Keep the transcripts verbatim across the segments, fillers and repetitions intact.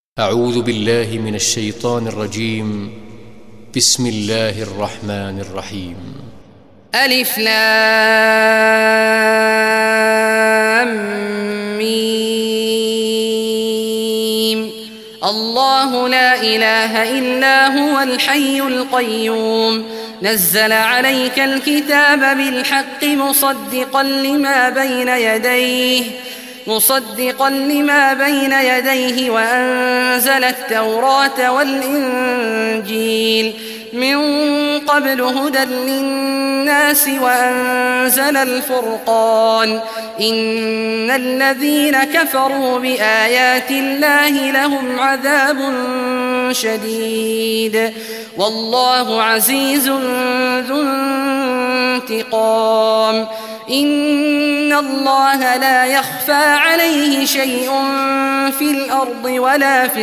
أعوذ بالله من الشيطان الرجيم. بسم الله الرحمن الرحيم. ألف لام ميم. الله لا إله إلا هو الحي القيوم نزل عليك الكتاب بالحق مصدقا لما بين يديه مصدقا لما بين يديه وأنزل التوراة والإنجيل من قبل هدى للناس وأنزل الفرقان إن الذين كفروا بآيات الله لهم عذاب شديد والله عزيز ذو انتقام. إن الله لا يخفى عليه شيء في الأرض ولا في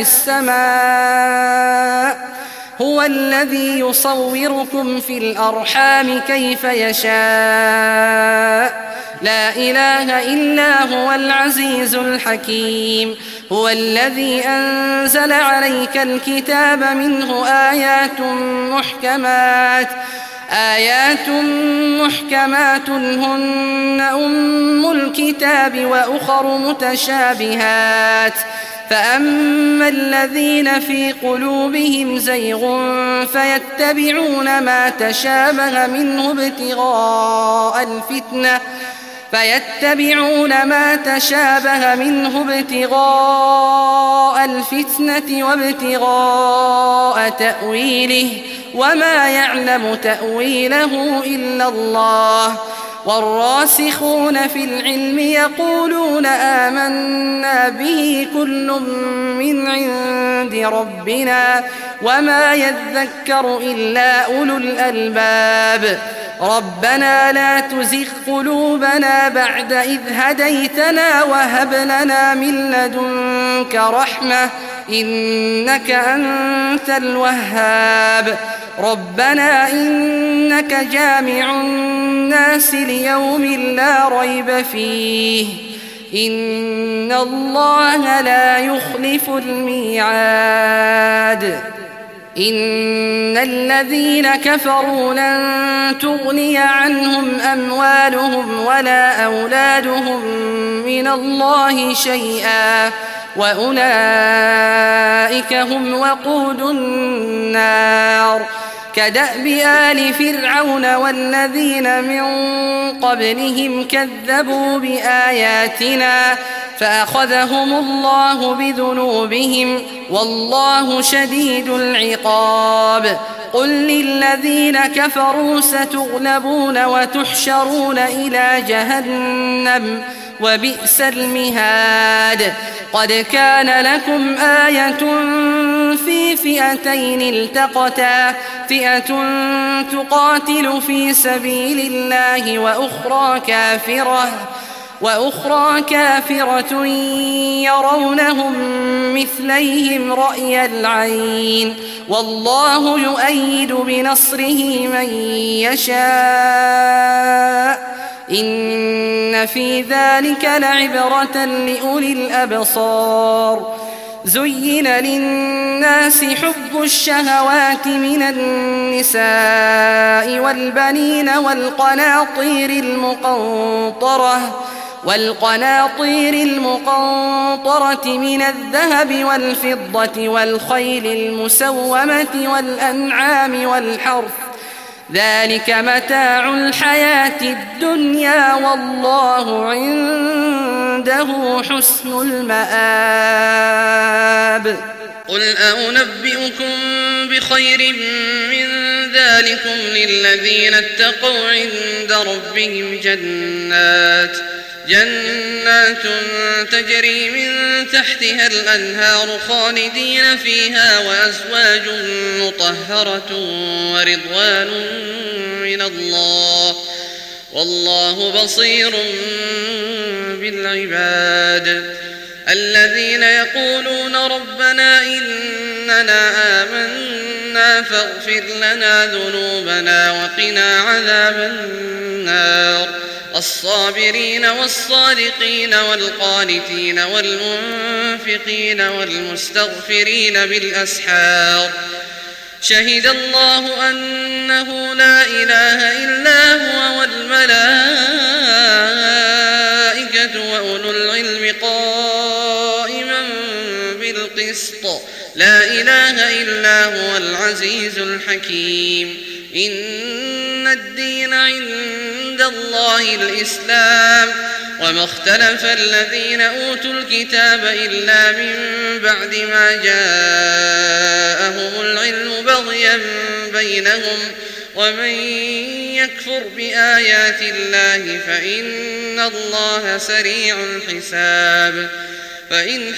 السماء هو الذي يصوركم في الأرحام كيف يشاء لا إله إلا هو العزيز الحكيم. هو الذي أنزل عليك الكتاب منه آيات محكمات آيات محكمات هن أم الكتاب وأخر متشابهات فأما الذين في قلوبهم زيغ فيتبعون ما تشابه منه ابتغاء الفتنة فيتبعون ما تشابه منه ابتغاء الفتنة وابتغاء تأويله وما يعلم تأويله إلا الله. والراسخون في العلم يقولون آمنا به كل من عند ربنا وما يذكر إلا أولو الألباب. ربنا لا تزغ قلوبنا بعد إذ هديتنا وهب لنا من لدنك رحمة إنك أنت الوهاب. ربنا إنك جامع الناس ليوم لا ريب فيه إن الله لا يخلف الميعاد. إن الذين كفروا لن تغني عنهم أموالهم ولا أولادهم من الله شيئا وأولئك هم وقود النار. كدأب آل فرعون والذين من قبلهم كذبوا بآياتنا فأخذهم الله بذنوبهم والله شديد العقاب. قل للذين كفروا ستغلبون وتحشرون إلى جهنم وبئس المهاد. قد كان لكم آية في فئتين التقتا فئة تقاتل في سبيل الله وأخرى كافرة وأخرى كافرة يرونهم مثليهم رأي العين والله يؤيد بنصره من يشاء إن في ذلك لعبرة لأولي الأبصار. زين للناس حب الشهوات من النساء والبنين والقناطير المقنطرة والقناطير المقنطرة من الذهب والفضة والخيل المسومة والأنعام والحرث ذلك متاع الحياة الدنيا والله عنده حسن المآب. قل أنبئكم بخير من ذلكم للذين اتقوا عند ربهم جنات جنات تجري من تحتها الأنهار خالدين فيها وأزواج مطهرة ورضوان من الله والله بصير بالعباد. الذين يقولون ربنا إننا آمنا فاغفر لنا ذنوبنا وقنا عذاب النار. الصابرين والصادقين والقانتين والمنفقين والمستغفرين بالأسحار شهد الله أنه لا إله إلا هو والملائكة وأولو العلم قائما بالقسط لا إله إلا هو العزيز الحكيم إن الدين عند الله الإسلام وما اختلف الذين أوتوا الكتاب إلا من بعد ما جاءهم العلم بغيا بينهم ومن يكفر بآيات الله فإن الله سريع الحساب فإن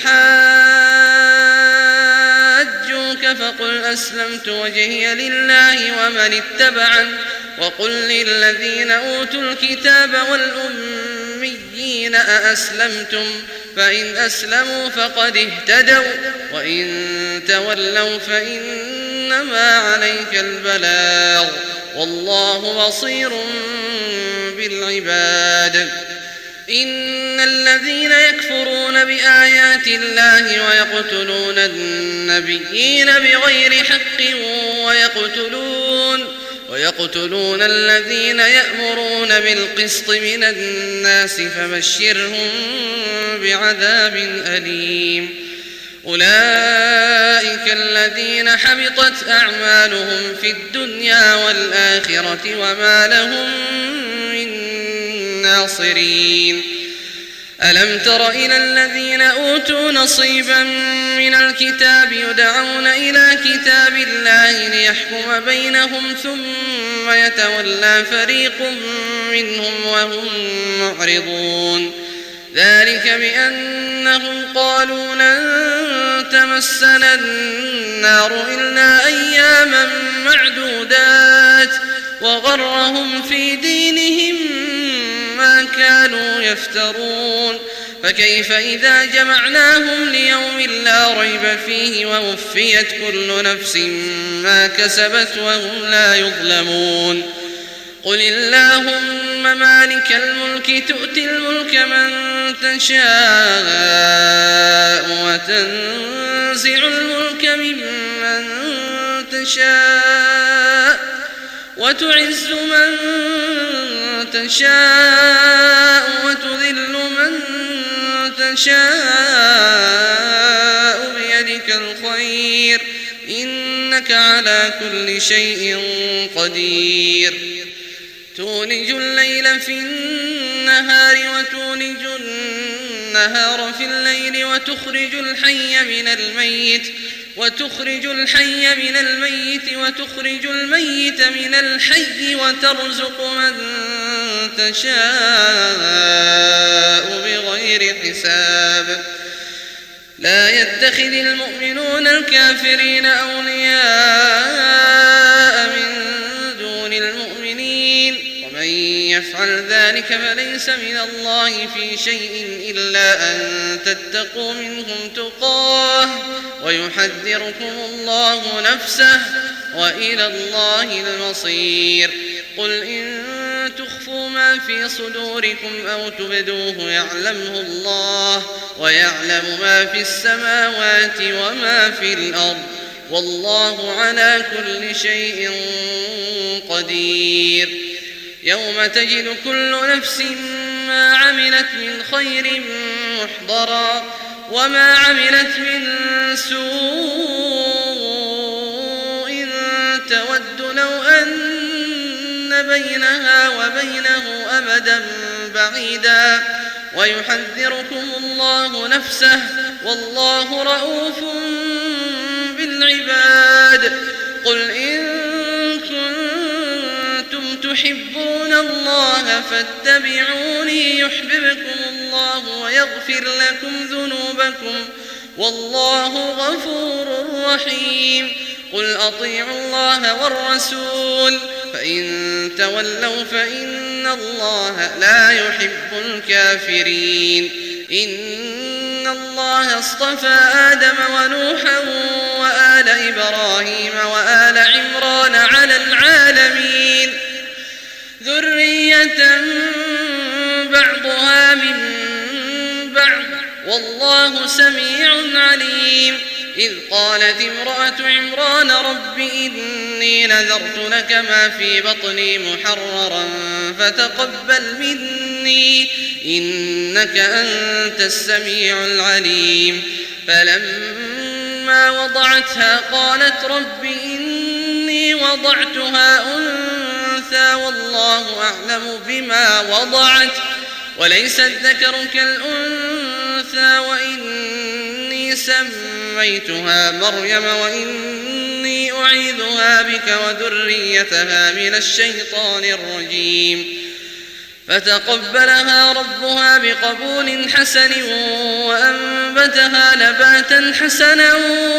حاجوك فقل أسلمت وجهي لله ومن اتبعن وقل للذين أوتوا الكتاب والأميين أأسلمتم فإن أسلموا فقد اهتدوا وإن تولوا فإنما عليك البلاغ والله بصير بالعباد إن الذين يكفرون بآيات الله ويقتلون النبيين بغير حق ويقتلون ويقتلون الذين يأمرون بالقسط من الناس فبشرهم بعذاب أليم أولئك الذين حبطت أعمالهم في الدنيا والآخرة وما لهم من ناصرين ألم تر إلى الذين أوتوا نصيبا من الكتاب يدعون إلى كتاب الله ليحكم بينهم ثم يتولى فريق منهم وهم معرضون ذلك بأنهم قالوا لن تمسنا النار إلا أياما معدودات وغرهم في دينهم ما كانوا يفترون فكيف إذا جمعناهم ليوم لا ريب فيه ووفيت كل نفس ما كسبت وهم لا يظلمون قل اللهم مالك الملك تؤتي الملك من تشاء وتنزع الملك ممن تشاء وتعز من تشاء وتذل من تشاء بيدك الخير إنك على كل شيء قدير تولج الليل في النهار وتولج النهار في الليل وتخرج الحي من الميت وتخرج الحي من الميت وتخرج الميت من الحي وترزق من تشاء بغير حساب لا يتخذ المؤمنون الكافرين أولياء من دون المؤمنين ومن يفعل ذلك فليس من الله في شيء إلا أن تتقوا منهم تقاه ويحذركم الله نفسه وإلى الله المصير قل إن تخفوا ما في صدوركم أو تبدوه يعلمه الله ويعلم ما في السماوات وما في الأرض والله على كل شيء قدير يوم تجد كل نفس ما عملت من خير محضرا وما عملت من سوء تود لو أن بينها وبينه أمدا بعيدا ويحذركم الله نفسه والله رؤوف بالعباد قل إن كنتم تحبون الله فاتبعوني يحببكم الله ويغفر لكم ذنوبكم والله غفور رحيم قل أطيعوا الله والرسول فإن تولوا فإن الله لا يحب الكافرين إن الله اصطفى آدم ونوحا وآل إبراهيم وآل عمران على العالمين ذرية والله سميع عليم. إذ قالت امرأة عمران رب إني نذرت لك ما في بطني محررا فتقبل مني إنك أنت السميع العليم. فلما وضعتها قالت رب إني وضعتها أنثى والله أعلم بما وضعت وليس الذكر كالأنثى وإني سميتها مريم وإني أعيذها بك وذريتها من الشيطان الرجيم. فتقبلها ربها بقبول حسن وأنبتها نباتا حسنا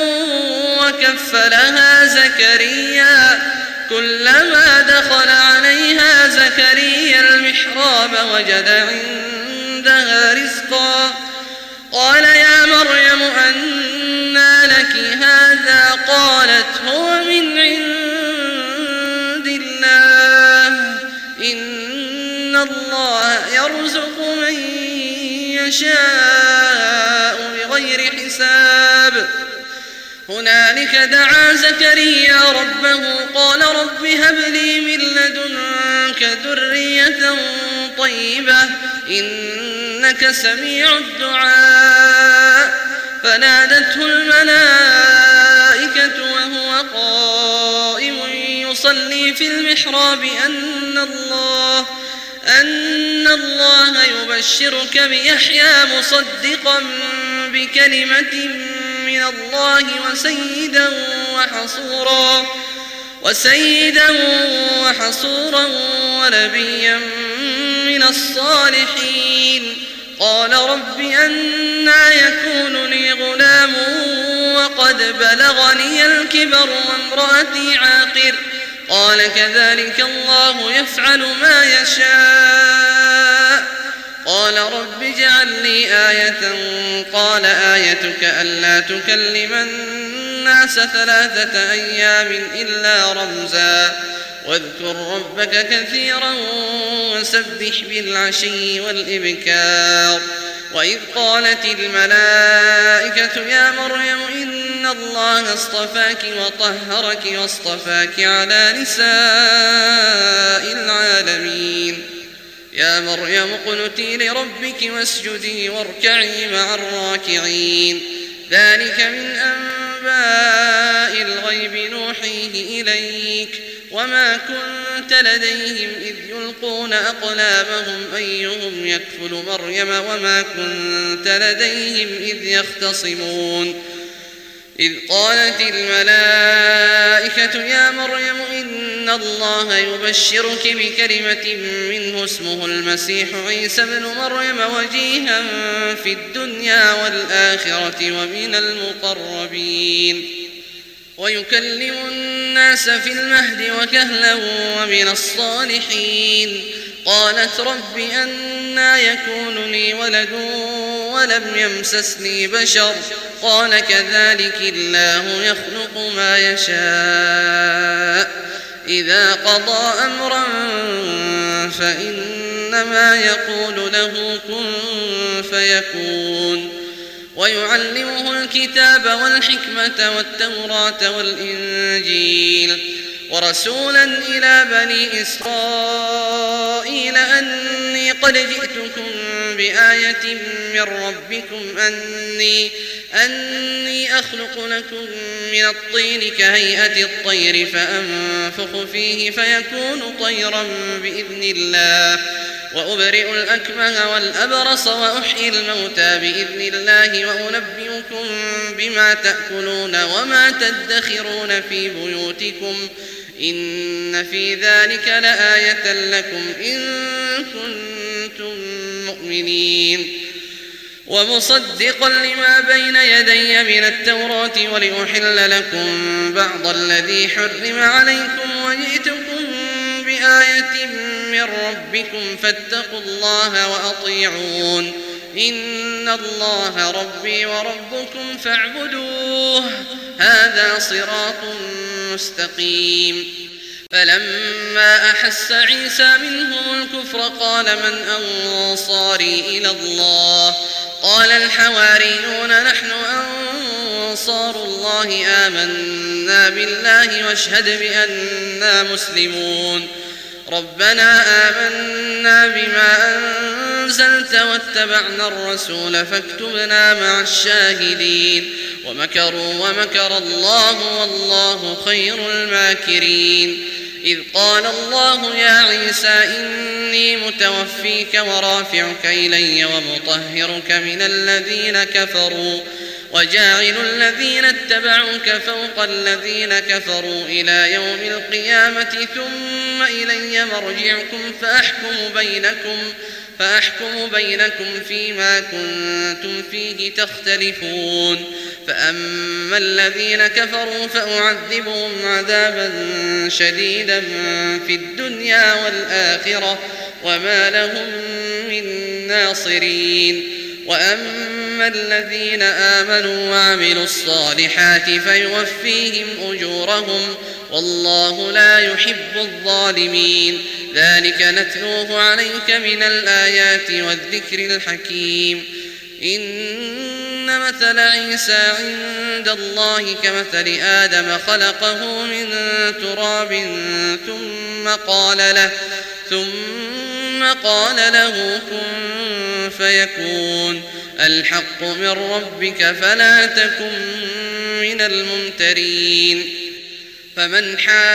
وكفلها زكريا. كلما دخل عليها زكريا المحراب وجد عندها رزقا قال يا مريم أنى لك هذا قالت هو من عند الله إن الله يرزق من يشاء بغير حساب. هنالك دعا زكريا ربه قال رب هب لي من لدنك ذرية طيبة إنك سميع الدعاء. فنادته الملائكة وهو قائم يصلي في المحراب أن الله أن الله يبشرك بيحيى مصدقا بكلمة من الله وسيدا وحصورا وسيدا وحصورا ونبيا من الصالحين. قال رب أنى يكون لي غلام وقد بلغني الكبر وامرأتي عاقر قال كذلك الله يفعل ما يشاء. قال رب اجعل لي آية قال آيتك ألا تكلم الناس ثلاثة أيام إلا رمزا واذكر ربك كثيرا وسبح بالعشي والإبكار. وإذ قالت الملائكة يا مريم إن الله اصطفاك وطهرك واصطفاك على نساء العالمين. يا مريم اقنتي لربك واسجدي واركعي مع الراكعين. ذلك من أنباء الغيب نوحيه إليك وما كنت لديهم إذ يلقون أقلامهم أيهم يكفل مريم وما كنت لديهم إذ يختصمون. إذ قالت الملائكة يا مريم إن الله يبشرك بكلمة منه اسمه المسيح عيسى ابن مريم وجيها في الدنيا والآخرة ومن المقربين ويكلم الناس في المهد وكهلا ومن الصالحين. قالت رب أنى يكون لي ولد ولم يمسسني بشر قال كذلك الله يخلق ما يشاء إذا قضى أمرا فإنما يقول له كن فيكون. ويعلمه الكتاب والحكمة والتوراة والإنجيل ورسولا إلى بني إسرائيل أني قد جئتكم بآية من ربكم أني, أني أخلق لكم من الطين كهيئة الطير فأنفخ فيه فيكون طيرا بإذن الله وأبرئ الأكمه والأبرص وأحيي الموتى بإذن الله وأنبئكم بما تأكلون وما تدخرون في بيوتكم إن في ذلك لآية لكم إن كنتم مؤمنين. ومصدقا لما بين يدي من التوراة ولأحل لكم بعض الذي حرم عليكم وجئتكم بآية من ربكم فاتقوا الله وأطيعون إن الله ربي وربكم فاعبدوه هذا صراط مستقيم. فلما أحس عيسى منهم الكفر قال من أنصاري إلى الله قال الحواريون نحن أنصار الله آمنا بالله واشهد بأننا مسلمون ربنا آمنا بما أنزلت واتبعنا الرسول فاكتبنا مع الشاهدين ومكروا ومكر الله والله خير الماكرين إذ قال الله يا عيسى إني متوفيك ورافعك إلي ومطهرك من الذين كفروا وجاعل الذين اتبعوك فوق الذين كفروا إلى يوم القيامة ثم إلي مرجعكم فأحكم بينكم فأحكم بينكم فيما كنتم فيه تختلفون فأما الذين كفروا فأعذبهم عذابا شديدا في الدنيا والآخرة وما لهم من ناصرين وأما الذين آمنوا وعملوا الصالحات فيوفيهم أجورهم والله لا يحب الظالمين ذلك نتلوه عليك من الآيات والذكر الحكيم إن مثل عيسى عند الله كمثل آدم خلقه من تراب ثم قال له ثم قال له كن فيكون الحق من ربك فلا تكن من الممترين فمن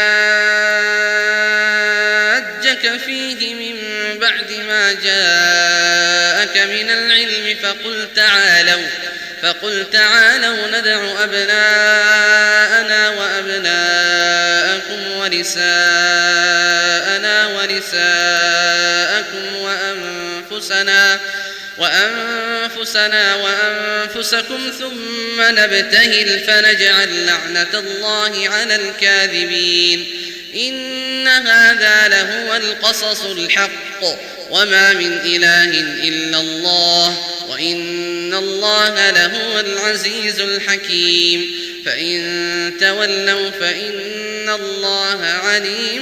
حاجك فيه من بعد ما جاءك من العلم فقل تعالوا فقل تعالوا ندع أبناءنا وأبناءكم ونساءنا ونساءكم وأنفسنا وأنفسنا وأنفسكم ثم نبتهل فنجعل لعنة الله على الكاذبين إن هذا لهو القصص الحق وما من إله إلا الله وإن الله لهو العزيز الحكيم فإن تولوا فإن الله عليم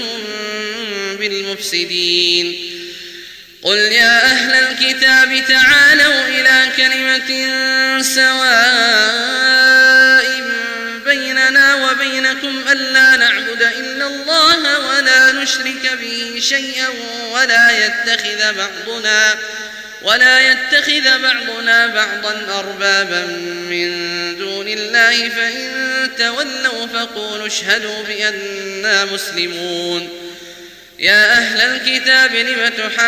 بالمفسدين قل يا أهل الكتاب تعالوا إلى كلمة سواء بيننا وبينكم ألا نعبد إلا الله ولا نشرك به شيئا ولا يتخذ بعضنا ولا يتخذ بعضنا بعضا أربابا من دون الله فإن تولوا فقولوا اشهدوا بأننا مسلمون يا أهل الكتاب لم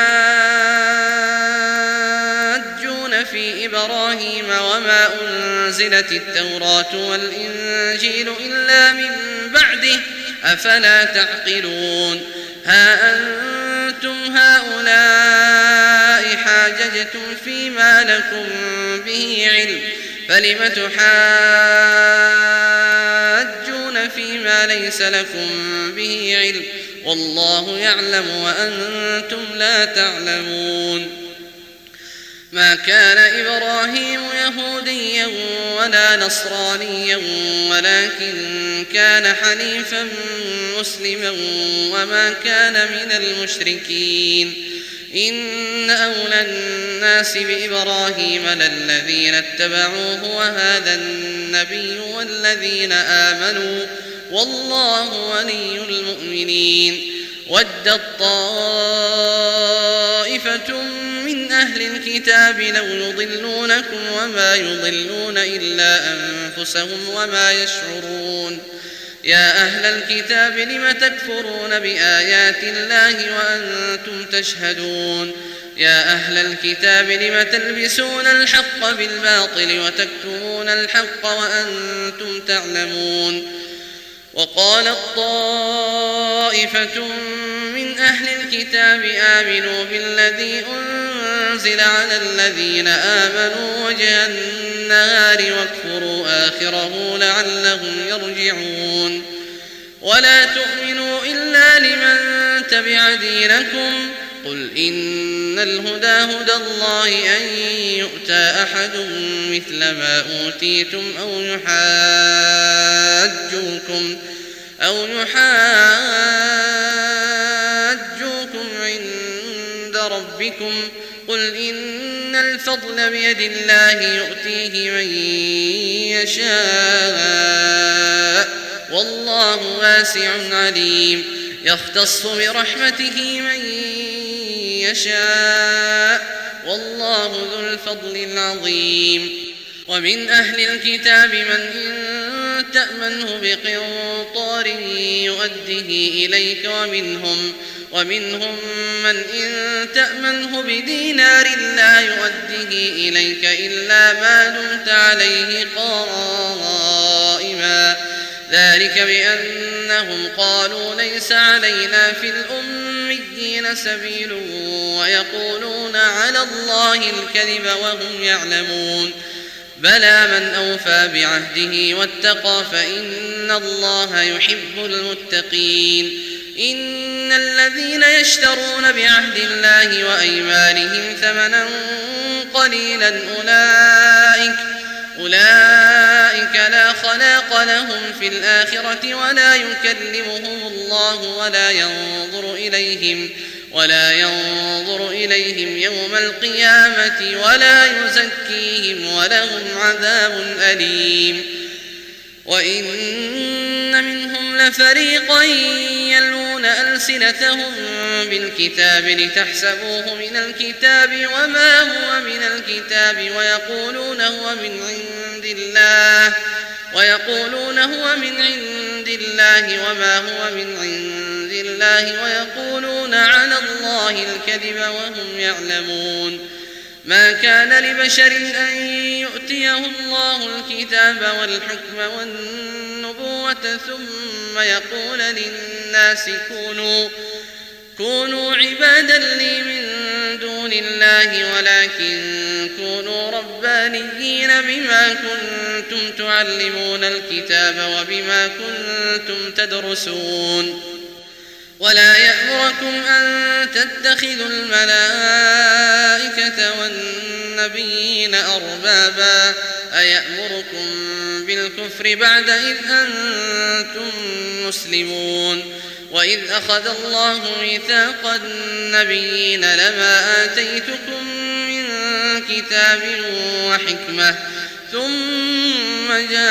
تحاجون في إبراهيم وما أنزلت التوراة والإنجيل إلا من بعده أفلا تعقلون ها أنتم هؤلاء حاججتم فيما لكم به علم فلم تحاجون فيما ليس لكم به علم والله يعلم وأنتم لا تعلمون ما كان إبراهيم يهوديا ولا نصرانيا ولكن كان حنيفا مسلما وما كان من المشركين إن أولى الناس بإبراهيم للذين اتبعوه وهذا النبي والذين آمنوا والله ولي المؤمنين ودت طائفة من أهل الكتاب لو يضلونكم وما يضلون إلا أنفسهم وما يشعرون يا أهل الكتاب لم تكفرون بآيات الله وأنتم تشهدون يا أهل الكتاب لم تلبسون الحق بالباطل وتكتمون الحق وأنتم تعلمون وقالت طائفة من أهل الكتاب آمنوا بالذي أنزل على الذين آمنوا وجه النهار واكفروا آخره لعلهم يرجعون ولا تؤمنوا إلا لمن تبع دينكم قل إن الهدى هدى الله أن يؤتى أحد مثل ما أوتيتم أو يحاجوكم أو يحاجوكم عند ربكم قل إن الفضل بيد الله يؤتيه من يشاء والله واسع عليم يختص برحمته من يشاء والله ذو الفضل العظيم ومن أهل الكتاب من إن تأمنه بقنطار يؤده إليك ومنهم ومنهم من إن تأمنه بدينار لا يؤده إليك إلا ما دمت عليه قائما ذلك بأنهم قالوا ليس علينا في الأميين سبيل ويقولون على الله الكذب وهم يعلمون بلى من أوفى بعهده واتقى فإن الله يحب المتقين إن الذين يشترون بعهد الله وأيمانهم ثمنا قليلا أولئك أولئك لا خلاق لهم في الآخرة ولا يكلمهم الله ولا ينظر إليهم ولا ينظر إليهم يوم القيامة ولا يزكيهم ولهم عذاب أليم وإن منهم لفريقا يلوون ألسنتهم بالكتاب لتحسبوه من الكتاب وما هو من الكتاب ويقولون هو من عند الله ويقولون هو من عند الله وما هو من عند الله ويقولون على الله الكذب وهم يعلمون ما كان لبشر أن يؤتيه الله الكتاب والحكم والنبوة ثم يقول للناس كونوا كونوا عبادا لي من دون الله ولكن كونوا ربانيين بما كنتم تعلمون الكتاب وبما كنتم تدرسون ولا يأمركم أن تتخذوا الملائكة والنبيين أربابا أيأمركم بالكفر بعد إذ أنتم مسلمون وإذ أخذ الله ميثاق النبيين لما آتيتكم من كتاب وحكمة ثم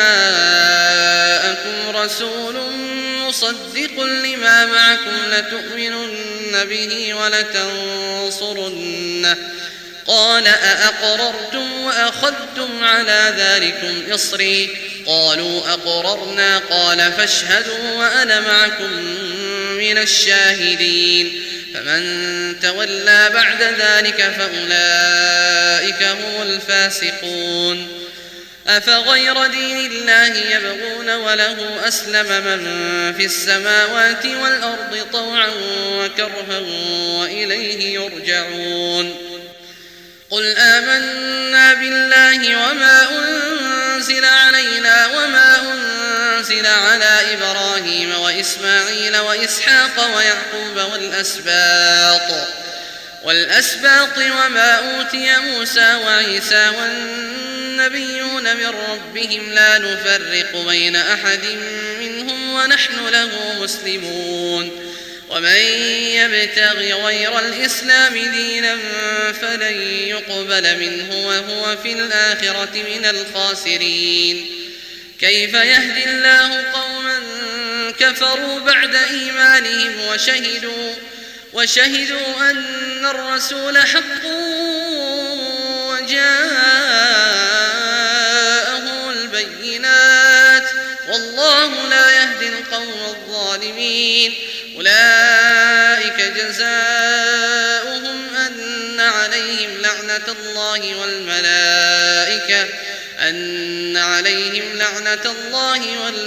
جاءكم رسول مصدق لما معكم لتؤمنن به ولتنصرنه قال أأقررتم وأخذتم على ذلكم إصري قالوا أقررنا قال فاشهدوا وأنا معكم من الشاهدين فمن تولى بعد ذلك فأولئك هم الفاسقون أفغير دين الله يبغون وله أسلم من في السماوات والأرض طوعا وكرها وإليه يرجعون قل آمنا بالله وما أنزل علينا وما أنزل على إبراهيم وإسماعيل وإسحاق ويعقوب والأسباط والأسباط وما أوتي موسى وعيسى والنبيون من ربهم لا نفرق بين أحد منهم ونحن له مسلمون ومن يبتغ غير الإسلام دينا فلن يقبل منه وهو في الآخرة من الخاسرين كيف يهدي الله قوما كفروا بعد إيمانهم وشهدوا وشهدوا أن الرسول حق وجاءه البينات والله لا يهدي القوم الظالمين أولئك جزاؤهم أن عليهم لعنة الله والملائكة أن عليهم لعنة الله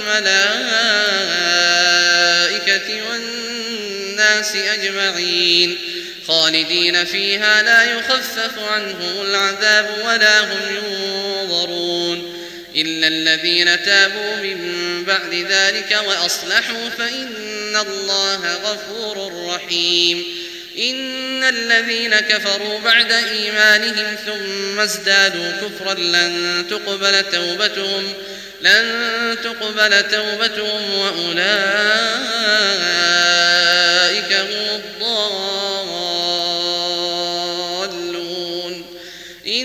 والملائكة والناس أجمعين خالدين فيها لا يخفف عنهم العذاب ولا هم ينظرون إلا الذين تابوا من بعد ذلك وأصلحوا فإن الله غفور رحيم إن الذين كفروا بعد إيمانهم ثم ازدادوا كفرا لن تقبل توبتهم لن تقبل توبتهم وأولئك هم الضالون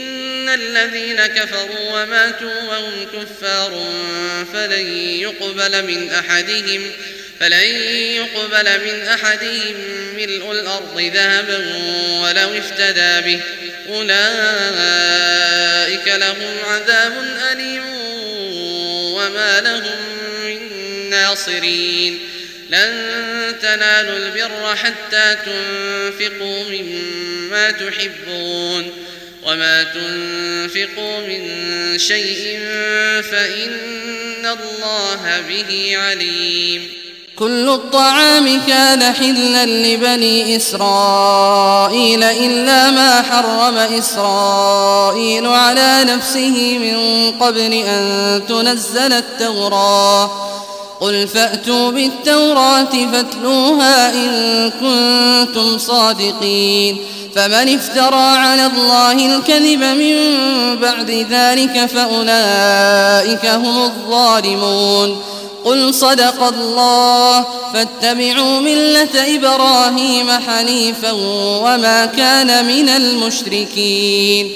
الذين كفروا وماتوا وهم كفار فلن يقبل من أحدهم فلن يقبل من أحدهم ملء الأرض ذهبا ولو افتدى به أولئك لهم عذاب أليم وما لهم من ناصرين لن تنالوا البر حتى تنفقوا مما تحبون وما تنفقوا من شيء فإن الله به عليم. كل الطعام كان حلا لبني إسرائيل إلا ما حرم إسرائيل على نفسه من قبل أن تنزل التوراة قل فأتوا بالتوراة فاتلوها إن كنتم صادقين فمن افترى على الله الكذب من بعد ذلك فأولئك هم الظالمون. قل صدق الله فاتبعوا ملة إبراهيم حنيفا وما كان من المشركين.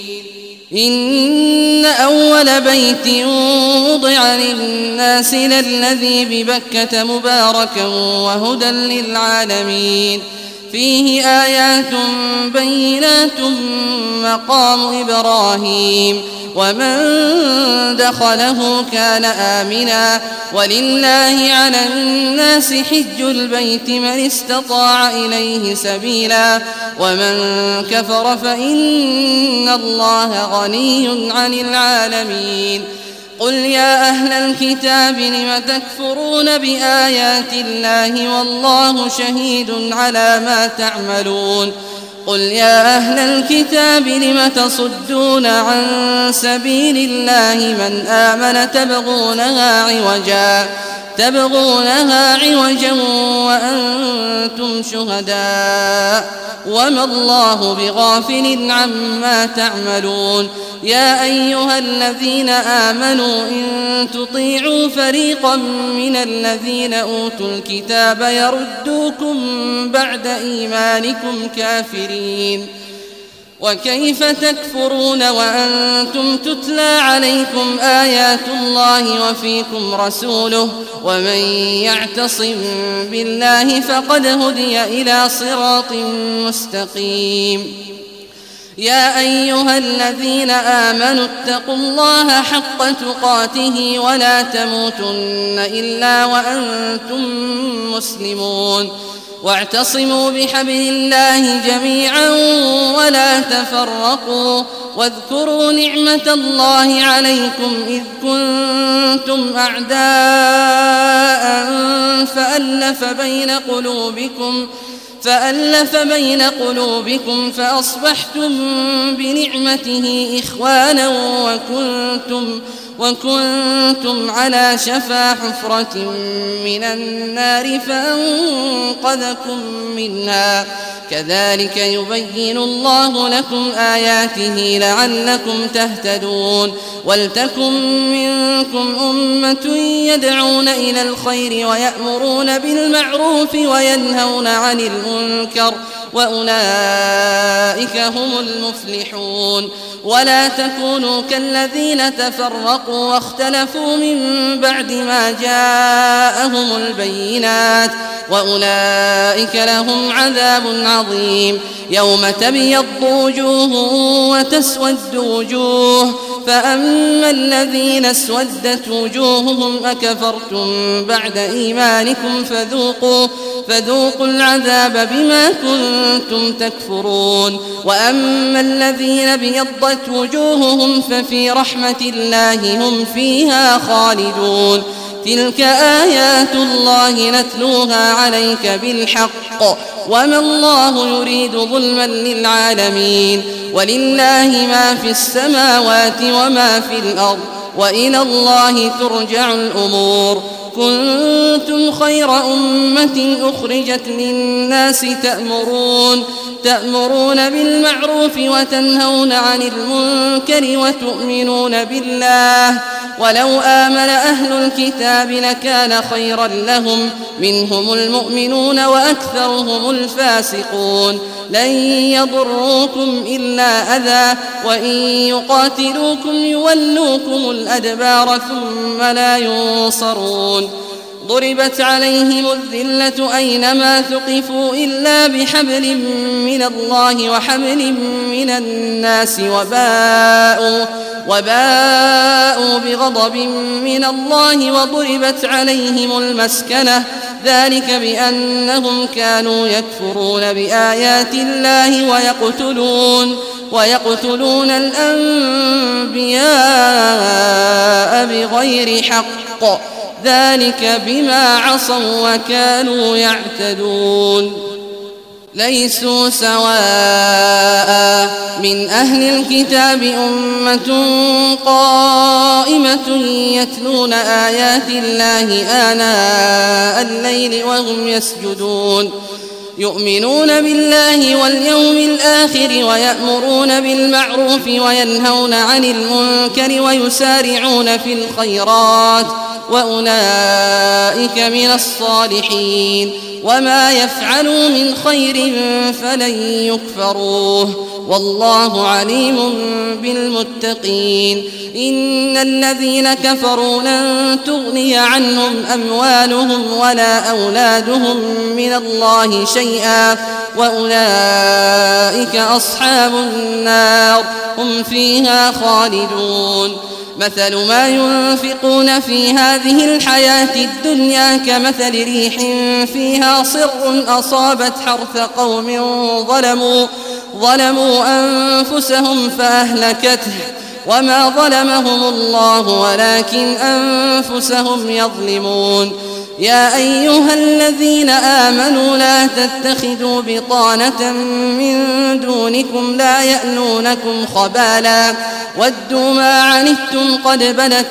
إن أول بيت وضع للناس للذي ببكة مباركا وهدى للعالمين فيه آيات بينات مقام إبراهيم ومن دخله كان آمنا ولله على الناس حج البيت من استطاع إليه سبيلا ومن كفر فإن الله غني عن العالمين. قل يا أهل الكتاب لم تكفرون بآيات الله والله شهيد على ما تعملون. قل يا أهل الكتاب لم تصدون عن سبيل الله من آمن تبغونها عوجا تبغونها عوجا وأنتم شهداء وما الله بغافل عما تعملون. يا أيها الذين آمنوا إن تطيعوا فريقا من الذين أوتوا الكتاب يردوكم بعد إيمانكم كافرين وكيف تكفرون وأنتم تتلى عليكم آيات الله وفيكم رسوله ومن يعتصم بالله فقد هدي إلى صراط مستقيم. يا أيها الذين آمنوا اتقوا الله حق تقاته ولا تموتن إلا وأنتم مسلمون واعتصموا بحبل الله جميعا ولا تفرقوا واذكروا نعمة الله عليكم إذ كنتم أعداء فألف بين قلوبكم فألف بين قلوبكم فأصبحتم بنعمته إخوانا وكنتم وكنتم على شفا حفرة من النار فأنقذكم منها كذلك يبين الله لكم آياته لعلكم تهتدون. ولتكن منكم أمة يدعون إلى الخير ويأمرون بالمعروف وينهون عن المنكر وأولئك هم المفلحون. ولا تكونوا كالذين تفرقوا واختلفوا من بعد ما جاءهم البينات وأولئك لهم عذاب عظيم. يوم تبيض وجوه وتسود وجوه فأما الذين اسودت وجوههم أكفرتم بعد إيمانكم فذوقوا فذوقوا العذاب بما كنتم تكفرون. وأما الذين ابيضت وجوههم ففي رحمة الله هم فيها خالدون. تلك آيات الله نتلوها عليك بالحق وما الله يريد ظلما للعالمين. ولله ما في السماوات وما في الأرض وإلى الله ترجع الأمور. كنتم خير أمة أخرجت للناس تأمرون تأمرون بالمعروف وتنهون عن المنكر وتؤمنون بالله ولو آمن أهل الكتاب لكان خيرا لهم منهم المؤمنون وأكثرهم الفاسقون لن يضروكم إلا أذى وإن يقاتلوكم يولوكم الأدبار ثم لا ينصرون ضربت عليهم الذلة أينما ثقفوا إلا بحبل من الله وحبل من الناس وباءوا, وباءوا بغضب من الله وضربت عليهم المسكنة ذلك بأنهم كانوا يكفرون بآيات الله ويقتلون, ويقتلون الأنبياء بغير حق ذلك بما عصوا وكانوا يعتدون ليسوا سواء من أهل الكتاب أمة قائمة يتلون آيات الله آناء الليل وهم يسجدون يؤمنون بالله واليوم الآخر ويأمرون بالمعروف وينهون عن المنكر ويسارعون في الخيرات وأولئك من الصالحين وما يفعلوا من خير فلن يكفروه والله عليم بالمتقين إن الذين كفروا لن تغني عنهم أموالهم ولا أولادهم من الله شيئا وأولئك أصحاب النار هم فيها خالدون مثل ما ينفقون في هذه الحياة الدنيا كمثل ريح فيها صر أصابت حرث قوم ظلموا, ظلموا أنفسهم فأهلكته وما ظلمهم الله ولكن أنفسهم يظلمون يا أيها الذين آمنوا لا تتخذوا بطانة من دونكم لا يألونكم خبالا ودوا ما عنتم قد بدت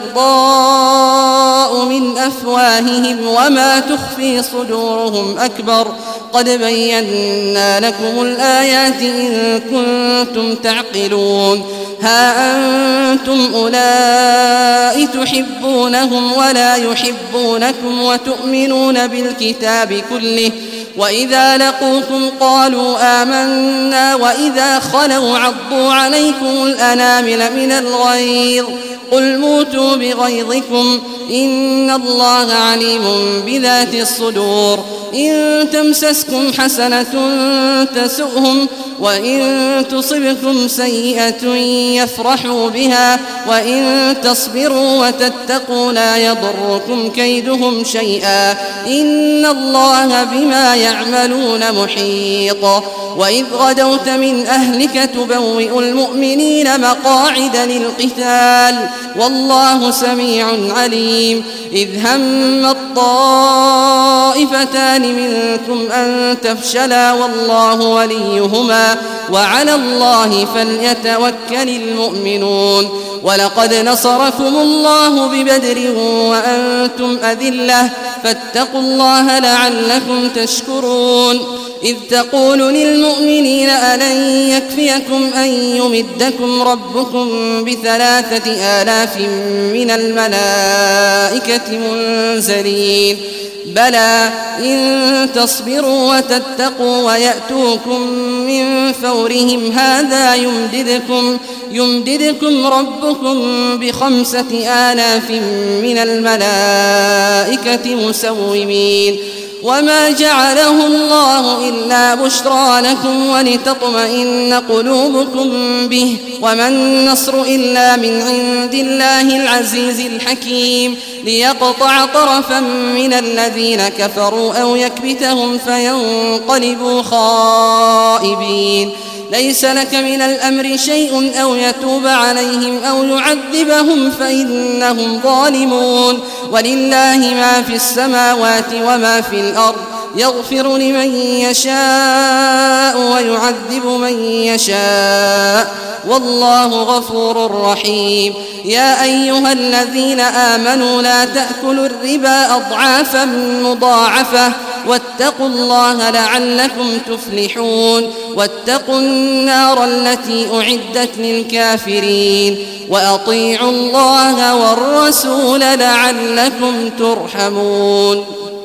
البغضاء من أفواههم وما تخفي صدورهم أكبر قد بينا لكم الآيات إن كنتم تعقلون ها أنتم أولئك تحبونهم ولا يحبونكم وتؤمنون بالكتاب كله وإذا لقوكم قالوا آمنا وإذا خلوا عضوا عليكم الأنامل من الغيظ قل موتوا بغيظكم إن الله عليم بذات الصدور إن تمسسكم حسنة تسؤهم وإن تصبكم سيئة يفرحوا بها وإن تصبروا وتتقوا لا يضركم كيدهم شيئا إن الله بما يعملون محيط وإذ غدوت من أهلك تبوئ المؤمنين مقاعد للقتال والله سميع عليم إذ هم الطائفتان منكم أن تفشلا والله وليهما وعلى الله فليتوكل المؤمنون ولقد نصركم الله ببدر وأنتم أذلة فاتقوا الله لعلكم تشكرون إذ تقول للمؤمنين ألن يكفيكم أن يمدكم ربكم بثلاثة آلاف من الملائكة منزلين بلى إن تصبروا وتتقوا ويأتوكم من فورهم هذا يمددكم, يمددكم ربكم بخمسة آلاف من الملائكة مسومين وما جعله الله إلا بشرى لكم ولتطمئن قلوبكم به وما النصر إلا من عند الله العزيز الحكيم ليقطع طرفا من الذين كفروا أو يكبتهم فينقلبوا خائبين ليس لك من الأمر شيء أو يتوب عليهم أو يعذبهم فإنهم ظالمون ولله ما في السماوات وما في الأرض يغفر لمن يشاء ويعذب من يشاء والله غفور رحيم يا أيها الذين آمنوا لا تأكلوا الربا أضعافا مضاعفة واتقوا الله لعلكم تفلحون واتقوا النار التي أعدت للكافرين وأطيعوا الله والرسول لعلكم ترحمون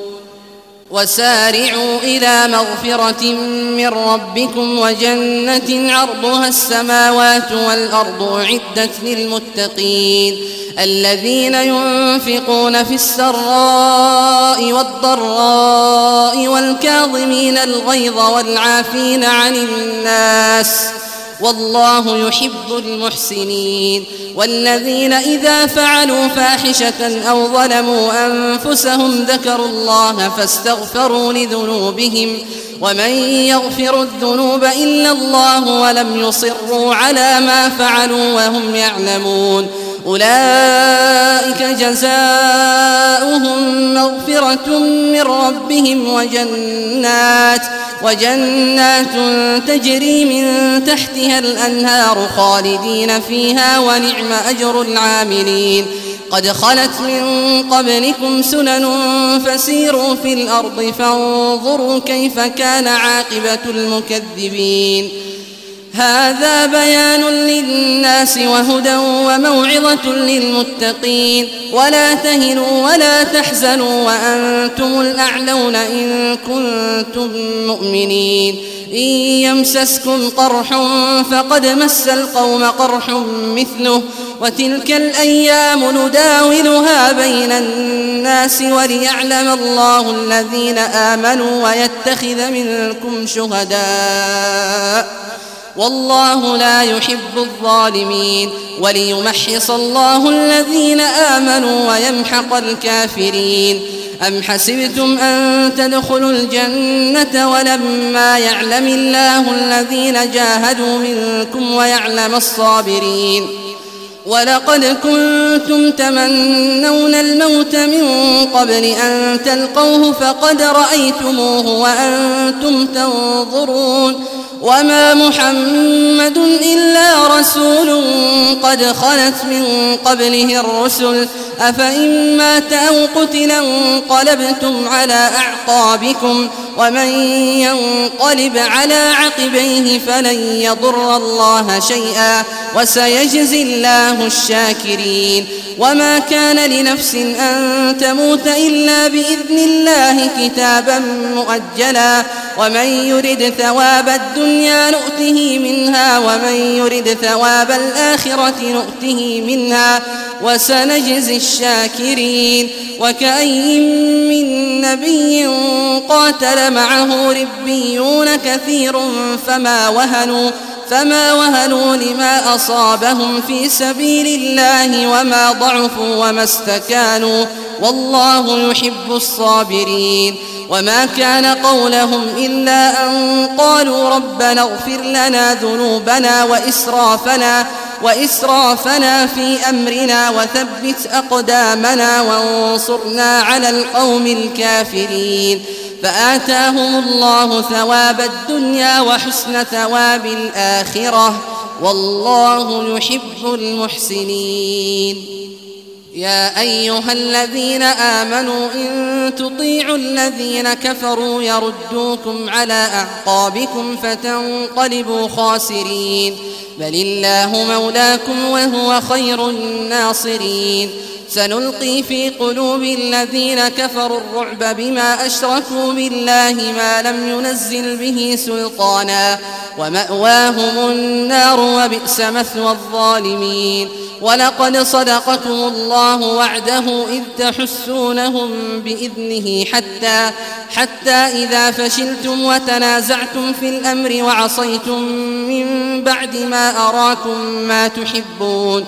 وسارعوا إلى مغفرة من ربكم وجنة عرضها السماوات والأرض أعدت للمتقين الذين ينفقون في السراء والضراء والكاظمين الغيظ والعافين عن الناس والله يحب المحسنين والذين إذا فعلوا فاحشة أو ظلموا أنفسهم ذكروا الله فاستغفروا لذنوبهم ومن يغفر الذنوب إلا الله ولم يصروا على ما فعلوا وهم يعلمون أولئك جزاؤهم مغفرة من ربهم وجنات وجنات تجري من تحتها الأنهار خالدين فيها ونعم أجر العاملين قد خلت من قبلكم سنن فسيروا في الأرض فانظروا كيف كان عاقبة المكذبين هذا بيان للناس وهدى وموعظة للمتقين ولا تهنوا ولا تحزنوا وأنتم الأعلون إن كنتم مؤمنين إن يمسسكم قرح فقد مس القوم قرح مثله وتلك الأيام نداولها بين الناس وليعلم الله الذين آمنوا ويتخذ منكم شهداء والله لا يحب الظالمين وليمحص الله الذين آمنوا ويمحق الكافرين أم حسبتم أن تدخلوا الجنة ولما يعلم الله الذين جاهدوا منكم ويعلم الصابرين ولقد كنتم تمنون الموت من قبل أن تلقوه فقد رأيتموه وأنتم تنظرون وما محمد إلا رسول قد خلت من قبله الرسل أفإن مات أو قتل انقلبتم على أعقابكم ومن ينقلب على عقبيه فلن يضر الله شيئا وسيجزي الله الشاكرين وما كان لنفس أن تموت إلا بإذن الله كتابا مؤجلا ومن يرد ثواب الدنيا نؤته منها ومن يرد ثواب الآخرة نؤته منها وسنجزي الشاكرين وكأي من نبي قاتل معه ربيون كثير فما وهنوا فما وهنوا لما أصابهم في سبيل الله وما ضعفوا وما استكانوا والله يحب الصابرين وما كان قولهم إلا أن قالوا ربنا اغفر لنا ذنوبنا وإسرافنا وإسرافنا في أمرنا وثبت أقدامنا وانصرنا على القوم الكافرين فآتاهم الله ثواب الدنيا وحسن ثواب الآخرة والله يحب المحسنين يا أيها الذين آمنوا إن تطيعوا الذين كفروا يردوكم على أعقابكم فتنقلبوا خاسرين بل الله مولاكم وهو خير الناصرين سنلقي في قلوب الذين كفروا الرعب بما أشركوا بالله ما لم ينزل به سلطانا ومأواهم النار وبئس مثوى الظالمين ولقد صدقكم الله وعده إذ تحسونهم بإذنه حتى حتى إذا فشلتم وتنازعتم في الأمر وعصيتم من بعد ما أراكم ما تحبون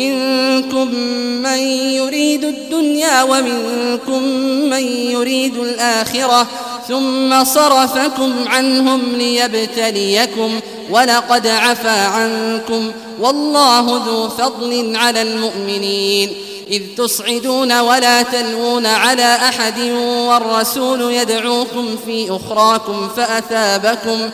منكم من يريد الدنيا ومنكم من يريد الآخرة ثم صرفكم عنهم ليبتليكم ولقد عفا عنكم والله ذو فضل على المؤمنين إذ تصعدون ولا تلوون على أحد والرسول يدعوكم في أخراكم فأثابكم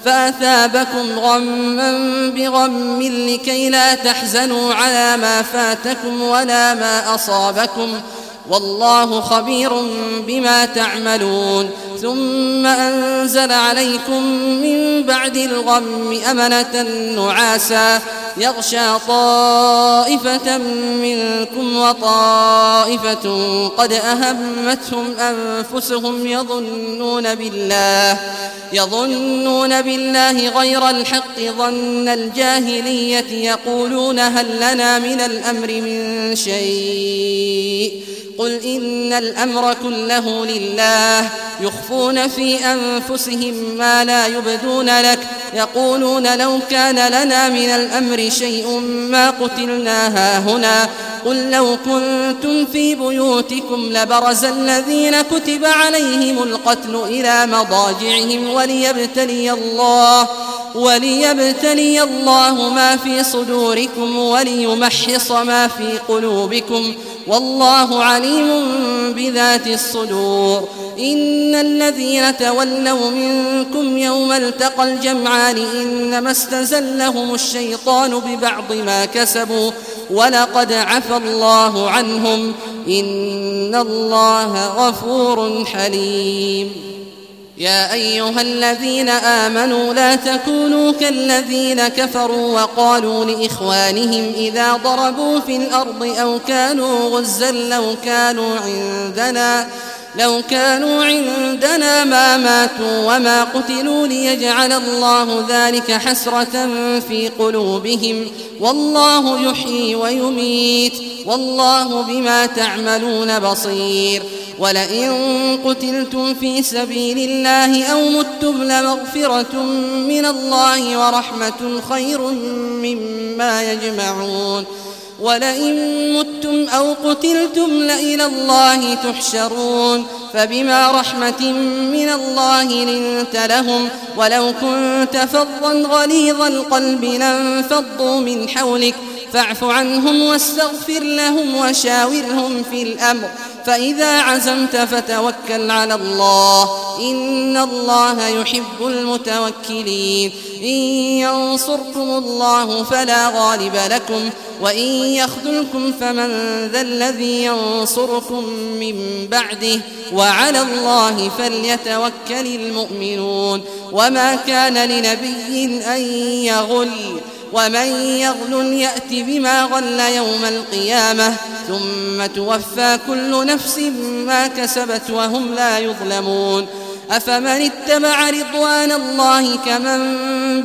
فأثابكم غما بغم لكي لا تحزنوا على ما فاتكم ولا ما أصابكم والله خبير بما تعملون ثم أنزل عليكم من بعد الغم أمنة نعاسا يغشى طائفة منكم وطائفة قد أهمتهم أنفسهم يظنون بالله يظنون بالله غير الحق ظن الجاهلية يقولون هل لنا من الأمر من شيء قل إن الأمر كله لله يخفون في أنفسهم ما لا يبدون لك يقولون لو كان لنا من الأمر شيء ما قتلنا هاهنا قل لو كنتم في بيوتكم لبرز الذين كتب عليهم القتل إلى مضاجعهم وليبتلي الله وليبتلي الله ما في صدوركم وليمحص ما في قلوبكم والله عليم بذات الصدور إن الذين تولوا منكم يوم التقى الجمعان إنما استزلهم الشيطان ببعض ما كسبوا ولقد عفى الله عنهم إن الله غفور حليم يا أيها الذين آمنوا لا تكونوا كالذين كفروا وقالوا لإخوانهم إذا ضربوا في الأرض أو كانوا غزا لو كانوا عندنا لو كانوا عندنا ما ماتوا وما قتلوا ليجعل الله ذلك حسرة في قلوبهم والله يحيي ويميت والله بما تعملون بصير ولئن قتلتم في سبيل الله أو متم لمغفرة من الله ورحمة خير مما يجمعون ولئن متم أو قتلتم لإلى الله تحشرون فبما رحمة من الله لنت لهم ولو كنت فظا غليظ القلب لانفضوا من حولك فاعف عنهم واستغفر لهم وشاورهم في الأمر فإذا عزمت فتوكل على الله إن الله يحب المتوكلين إن ينصركم الله فلا غالب لكم وإن يخذلكم فمن ذا الذي ينصركم من بعده وعلى الله فليتوكل المؤمنون وما كان لنبي أن يغل ومن يغل يأت بما غل يوم القيامة ثم توفى كل نفس ما كسبت وهم لا يظلمون أفمن اتبع رضوان الله كمن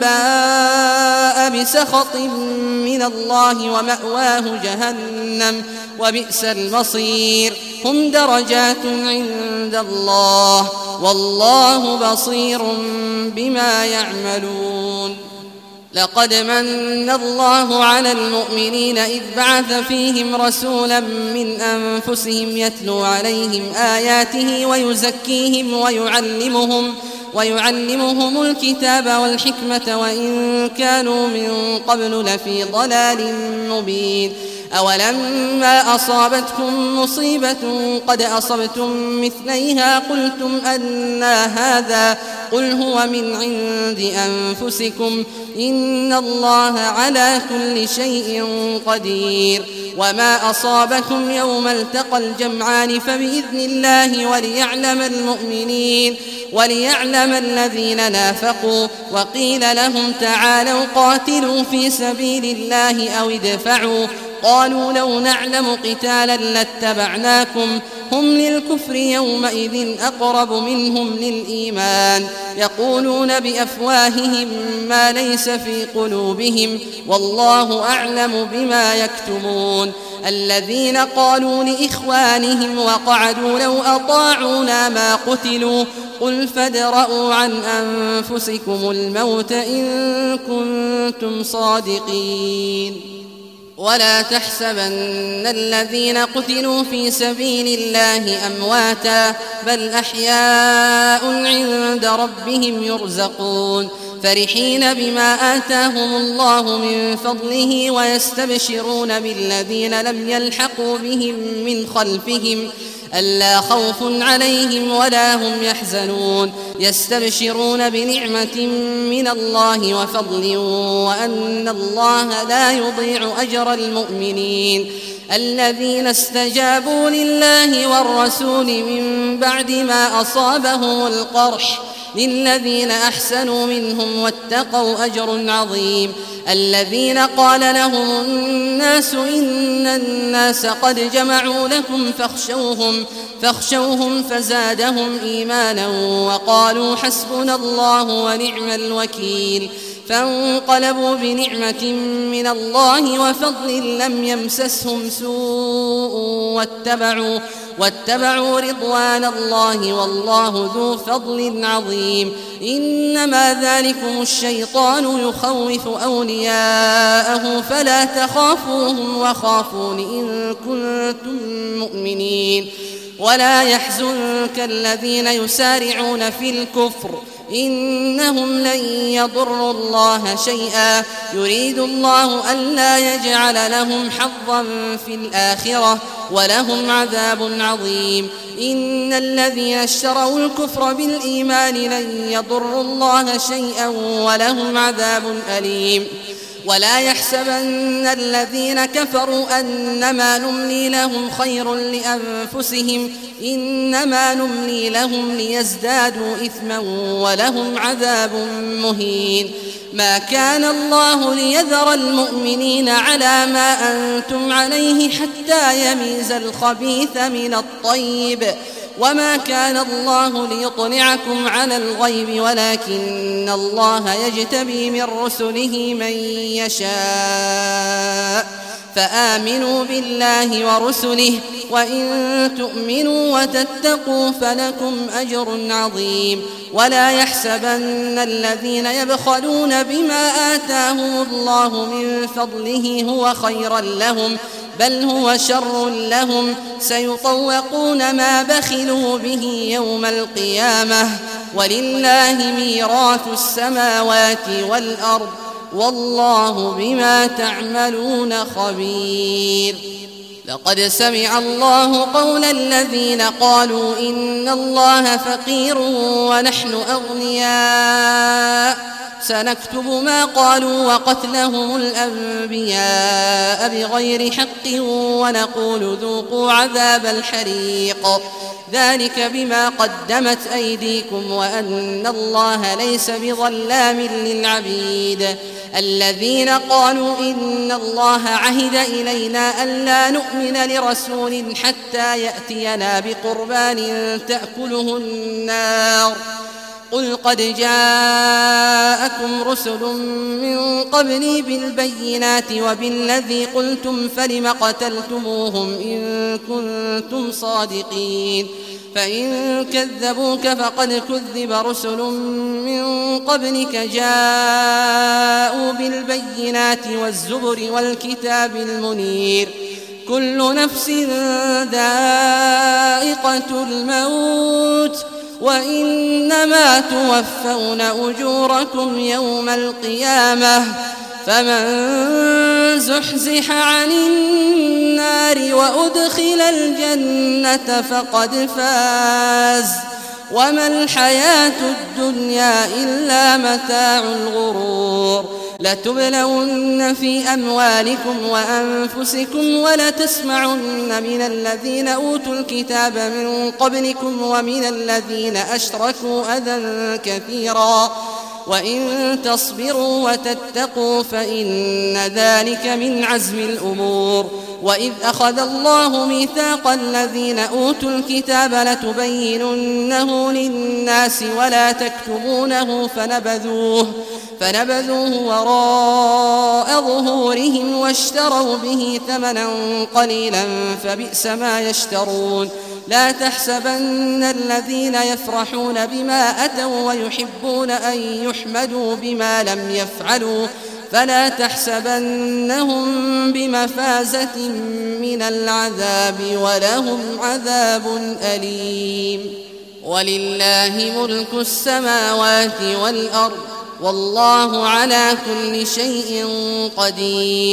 باء بسخط من الله ومأواه جهنم وبئس المصير هم درجات عند الله والله بصير بما يعملون لقد من الله على المؤمنين إذ بعث فيهم رسولا من أنفسهم يتلو عليهم آياته ويزكيهم ويعلمهم ويعلمهم الكتاب والحكمة وإن كانوا من قبل لفي ضلال مبين أولما أصابتكم مصيبة قد أصبتم مثليها قلتم أنى هذا قل هو من عند أنفسكم إن الله على كل شيء قدير وما أصابكم يوم التقى الجمعان فبإذن الله وليعلم المؤمنين وليعلم الذين نافقوا وقيل لهم تعالوا قاتلوا في سبيل الله أو ادفعوا قالوا لو نعلم قتالا لاتبعناكم هم للكفر يومئذ أقرب منهم للإيمان يقولون بأفواههم ما ليس في قلوبهم والله أعلم بما يكتمون الذين قالوا لإخوانهم وقعدوا لو أطاعونا ما قتلوا قل فادرءوا عن أنفسكم الموت إن كنتم صادقين ولا تحسبن الذين قتلوا في سبيل الله أمواتا بل أحياء عند ربهم يرزقون فرحين بما آتاهم الله من فضله ويستبشرون بالذين لم يلحقوا بهم من خلفهم ألا خوف عليهم ولا هم يحزنون يستبشرون بنعمة من الله وفضل وأن الله لا يضيع أجر المؤمنين الذين استجابوا لله والرسول من بعد ما أصابهم القرح للذين أحسنوا منهم واتقوا أجر عظيم الذين قال لهم الناس إن الناس قد جمعوا لكم فاخشوهم فاخشوهم فزادهم إيمانا وقالوا حسبنا الله ونعم الوكيل فانقلبوا بنعمة من الله وفضل لم يمسسهم سوء واتبعوا واتبعوا رضوان الله والله ذو فضل عظيم إنما ذلكم الشيطان يخوف أولياءه فلا تخافوهم وخافون إن كنتم مؤمنين ولا يحزنك الذين يسارعون في الكفر إنهم لن يضروا الله شيئا يريد الله ألا يجعل لهم حظا في الآخرة ولهم عذاب عظيم إن الذين اشتروا الكفر بالإيمان لن يضروا الله شيئا ولهم عذاب أليم ولا يحسبن الذين كفروا أنما نملي لهم خير لأنفسهم إنما نملي لهم ليزدادوا إثما ولهم عذاب مهين ما كان الله ليذر المؤمنين على ما أنتم عليه حتى يميز الخبيث من الطيب وما كان الله ليطلعكم على الغيب ولكن الله يجتبي من رسله من يشاء فآمنوا بالله ورسله وإن تؤمنوا وتتقوا فلكم أجر عظيم ولا يحسبن الذين يبخلون بما آتاهم الله من فضله هو خيرا لهم بل هو شر لهم سيطوقون ما بخلوا به يوم القيامة ولله ميراث السماوات والأرض والله بما تعملون خبير لقد سمع الله قول الذين قالوا إن الله فقير ونحن أغنياء سنكتب ما قالوا وقتلهم الأنبياء بغير حق ونقول ذوقوا عذاب الحريق ذلك بما قدمت أيديكم وأن الله ليس بظلام للعبيد الذين قالوا إن الله عهد إلينا ألا نؤمن لرسول حتى يأتينا بقربان تأكله النار قل قد جاءكم رسل من قبلي بالبينات وبالذي قلتم فلم قتلتموهم إن كنتم صادقين فإن كذبوك فقد كذب رسل من قبلك جاءوا بالبينات والزبر والكتاب المنير كل نفس ذائقة الموت وإنما توفون أجوركم يوم القيامة فمن زحزح عن النار وأدخل الجنة فقد فاز وما الحياة الدنيا إلا متاع الغرور لتبلون في أموالكم وأنفسكم ولتسمعن من الذين أوتوا الكتاب من قبلكم ومن الذين أشركوا أذى كثيرا وإن تصبروا وتتقوا فإن ذلك من عزم الأمور وإذ أخذ الله ميثاق الذين أوتوا الكتاب لتبيننه للناس ولا تكتمونه فنبذوه فنبذوه وراء ظهورهم واشتروا به ثمنا قليلا فبئس ما يشترون لا تحسبن الذين يفرحون بما أتوا ويحبون أن يحمدوا بما لم يفعلوا فلا تحسبنهم بمفازة من العذاب ولهم عذاب أليم ولله ملك السماوات والأرض والله على كل شيء قدير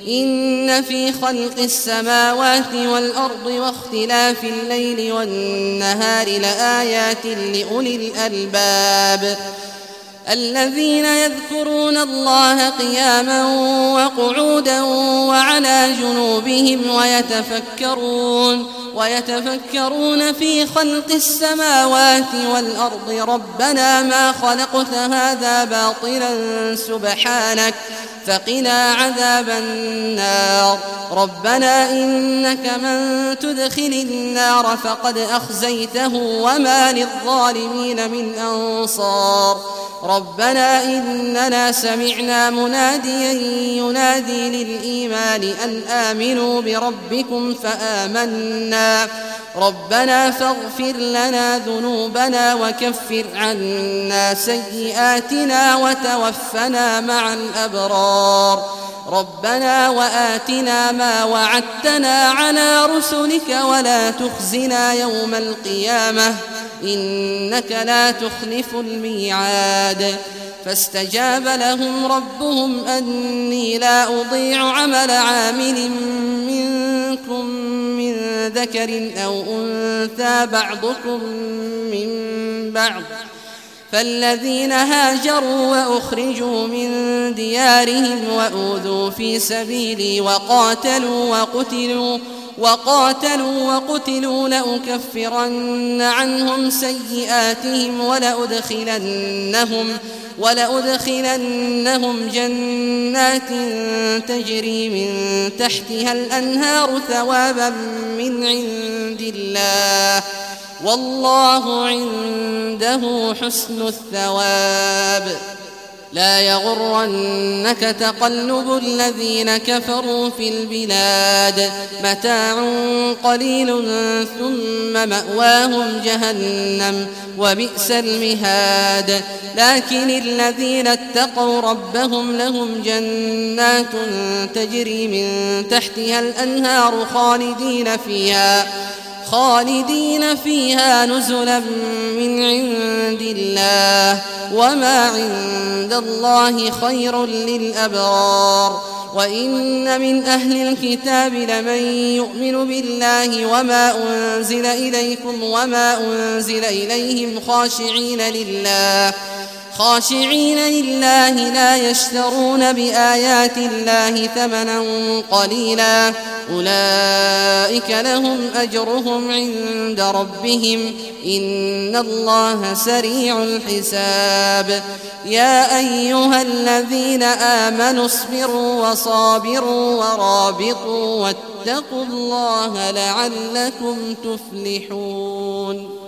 إن في خلق السماوات والأرض واختلاف الليل والنهار لآيات لأولي الألباب الذين يذكرون الله قياما وقعودا وعلى جنوبهم ويتفكرون ويتفكرون في خلق السماوات والأرض ربنا ما خلقت هذا باطلا سبحانك فقنا عذاب النار ربنا إنك من تدخل النار فقد أخزيته وما للظالمين من أنصار ربنا إننا سمعنا مناديا ينادي للإيمان أن آمنوا بربكم فآمنا ربنا فاغفر لنا ذنوبنا وكفر عنا سيئاتنا وتوفنا مع الأبرار ربنا وآتنا ما وعدتنا على رسلك ولا تخزنا يوم القيامة إنك لا تخلف الميعاد فاستجاب لهم ربهم أني لا أضيع عمل عامل منكم من ذكر أو أنثى بعضكم من بعض فالذين هاجروا وأخرجوا من ديارهم وأوذوا في سبيلي وقاتلوا وقتلوا وقاتلوا وقتلوا لأكفرن عنهم سيئاتهم ولأدخلنهم ولأدخلنهم جنات تجري من تحتها الأنهار ثوابا من عند الله والله عنده حسن الثواب لا يغرنك تقلب الذين كفروا في البلاد متاع قليل ثم مأواهم جهنم وبئس المهاد لكن الذين اتقوا ربهم لهم جنات تجري من تحتها الأنهار خالدين فيها خالدين فيها نزلا من عند الله وما عند الله خير للأبرار وإن من أهل الكتاب لمن يؤمن بالله وما أنزل إليكم وما أنزل إليهم خاشعين لله خاشعين لله لا يشترون بآيات الله ثمنا قليلا أولئك لهم أجرهم عند ربهم إن الله سريع الحساب يا أيها الذين آمنوا اصبروا وصابروا ورابطوا واتقوا الله لعلكم تفلحون.